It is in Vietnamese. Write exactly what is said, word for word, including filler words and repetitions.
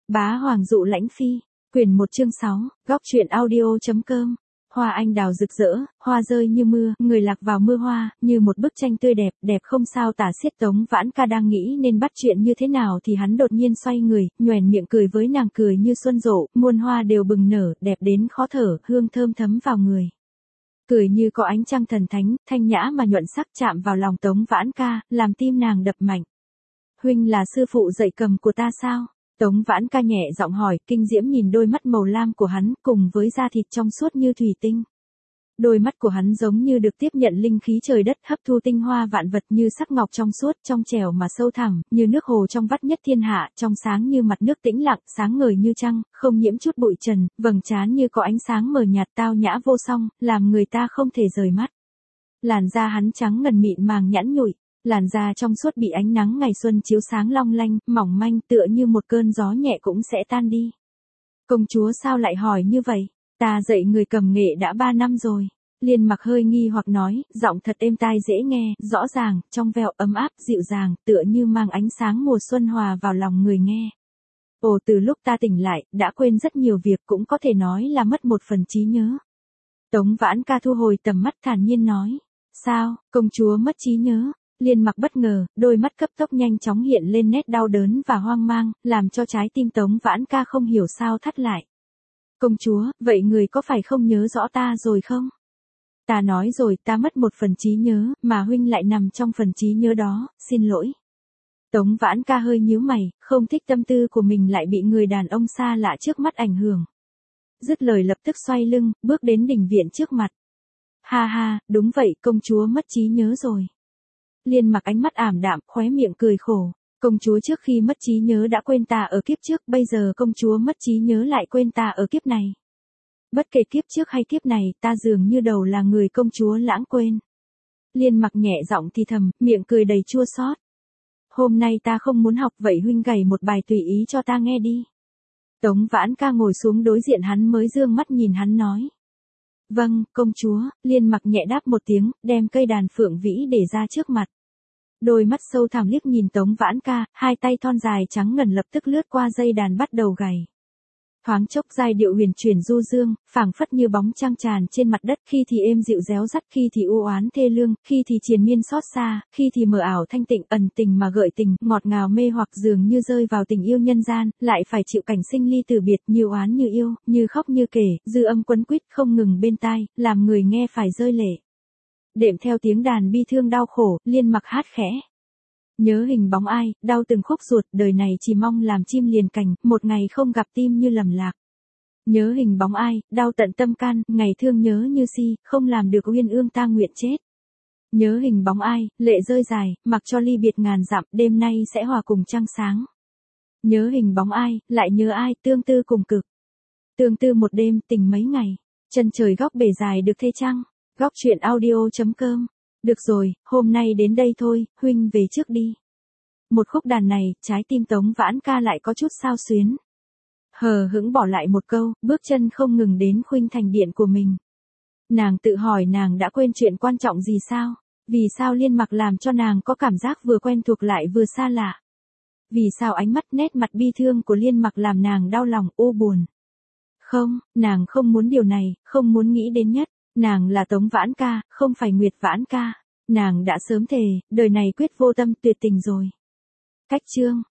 Bá Hoàng dụ lãnh phi, quyển một chương sáu, góc truyện audio.com. Hoa anh đào rực rỡ, hoa rơi như mưa, người lạc vào mưa hoa, như một bức tranh tươi đẹp, đẹp không sao tả xiết. Tống Vãn Ca đang nghĩ nên bắt chuyện như thế nào thì hắn đột nhiên xoay người, nhoẻn miệng cười với nàng, cười như xuân rộ, muôn hoa đều bừng nở, đẹp đến khó thở, hương thơm thấm vào người. Cười như có ánh trăng thần thánh, thanh nhã mà nhuận sắc, chạm vào lòng Tống Vãn Ca, làm tim nàng đập mạnh. Huynh là sư phụ dạy cầm của ta sao? Tống Vãn Ca nhẹ giọng hỏi, kinh diễm nhìn đôi mắt màu lam của hắn, cùng với da thịt trong suốt như thủy tinh. Đôi mắt của hắn giống như được tiếp nhận linh khí trời đất, hấp thu tinh hoa vạn vật, như sắc ngọc trong suốt, trong trẻo mà sâu thẳm, như nước hồ trong vắt nhất thiên hạ, trong sáng như mặt nước tĩnh lặng, sáng ngời như trăng, không nhiễm chút bụi trần, vầng trán như có ánh sáng mờ nhạt, tao nhã vô song, làm người ta không thể rời mắt. Làn da hắn trắng ngần mịn màng nhẵn nhụi. Làn da trong suốt bị ánh nắng ngày xuân chiếu sáng long lanh, mỏng manh, tựa như một cơn gió nhẹ cũng sẽ tan đi. Công chúa sao lại hỏi như vậy? Ta dạy người cầm nghệ đã ba năm rồi. Liên Mặc hơi nghi hoặc nói, giọng thật êm tai dễ nghe, rõ ràng, trong veo, ấm áp, dịu dàng, tựa như mang ánh sáng mùa xuân hòa vào lòng người nghe. Ồ, từ lúc ta tỉnh lại, đã quên rất nhiều việc, cũng có thể nói là mất một phần trí nhớ. Tống Vãn Ca thu hồi tầm mắt, thản nhiên nói. Sao, công chúa mất trí nhớ? Liên Mặc bất ngờ, đôi mắt cấp tốc nhanh chóng hiện lên nét đau đớn và hoang mang, làm cho trái tim Tống Vãn Ca không hiểu sao thắt lại. Công chúa, vậy người có phải không nhớ rõ ta rồi không? Ta nói rồi, ta mất một phần trí nhớ, mà huynh lại nằm trong phần trí nhớ đó, xin lỗi. Tống Vãn Ca hơi nhíu mày, không thích tâm tư của mình lại bị người đàn ông xa lạ trước mắt ảnh hưởng. Dứt lời lập tức xoay lưng, bước đến đình viện trước mặt. Ha ha, đúng vậy, công chúa mất trí nhớ rồi. Liên Mặc ánh mắt ảm đạm, khóe miệng cười khổ. Công chúa trước khi mất trí nhớ đã quên ta ở kiếp trước, bây giờ công chúa mất trí nhớ lại quên ta ở kiếp này. Bất kể kiếp trước hay kiếp này, ta dường như đầu là người công chúa lãng quên. Liên Mặc nhẹ giọng thì thầm, miệng cười đầy chua xót. Hôm nay ta không muốn học, vậy huynh gảy một bài tùy ý cho ta nghe đi. Tống Vãn Ca ngồi xuống đối diện hắn mới dương mắt nhìn hắn nói. Vâng, công chúa. Liên Mặc nhẹ đáp một tiếng, đem cây đàn phượng vĩ để ra trước mặt. Đôi mắt sâu thẳm liếc nhìn Tống Vãn Ca, hai tay thon dài trắng ngần lập tức lướt qua dây đàn bắt đầu gảy. Thoáng chốc giai điệu huyền chuyển du dương, phảng phất như bóng trăng tràn trên mặt đất, khi thì êm dịu réo rắt, khi thì u oán thê lương, khi thì triền miên xót xa, khi thì mờ ảo thanh tịnh, ẩn tình mà gợi tình, ngọt ngào mê hoặc, dường như rơi vào tình yêu nhân gian, lại phải chịu cảnh sinh ly từ biệt, như oán như yêu, như khóc như kể, dư âm quấn quýt không ngừng bên tai, làm người nghe phải rơi lệ. Đệm theo tiếng đàn bi thương đau khổ, Liên Mặc hát khẽ. Nhớ hình bóng ai, đau từng khúc ruột, đời này chỉ mong làm chim liền cành, một ngày không gặp tim như lầm lạc. Nhớ hình bóng ai, đau tận tâm can, ngày thương nhớ như si, không làm được uyên ương ta nguyện chết. Nhớ hình bóng ai, lệ rơi dài, mặc cho ly biệt ngàn dặm, đêm nay sẽ hòa cùng trăng sáng. Nhớ hình bóng ai, lại nhớ ai, tương tư cùng cực. Tương tư một đêm, tình mấy ngày, chân trời góc bể dài được thê trăng. Góc truyện audio.com. Được rồi, hôm nay đến đây thôi, huynh về trước đi. Một khúc đàn này, trái tim Tống Vãn Ca lại có chút xao xuyến. Hờ hững bỏ lại một câu, bước chân không ngừng đến khuynh thành điện của mình. Nàng tự hỏi nàng đã quên chuyện quan trọng gì sao? Vì sao Liên Mặc làm cho nàng có cảm giác vừa quen thuộc lại vừa xa lạ? Vì sao ánh mắt nét mặt bi thương của Liên Mặc làm nàng đau lòng, u buồn? Không, nàng không muốn điều này, không muốn nghĩ đến nhất. Nàng là Tống Vãn Ca, không phải Nguyệt Vãn Ca. Nàng đã sớm thề, đời này quyết vô tâm tuyệt tình rồi. Cách chương.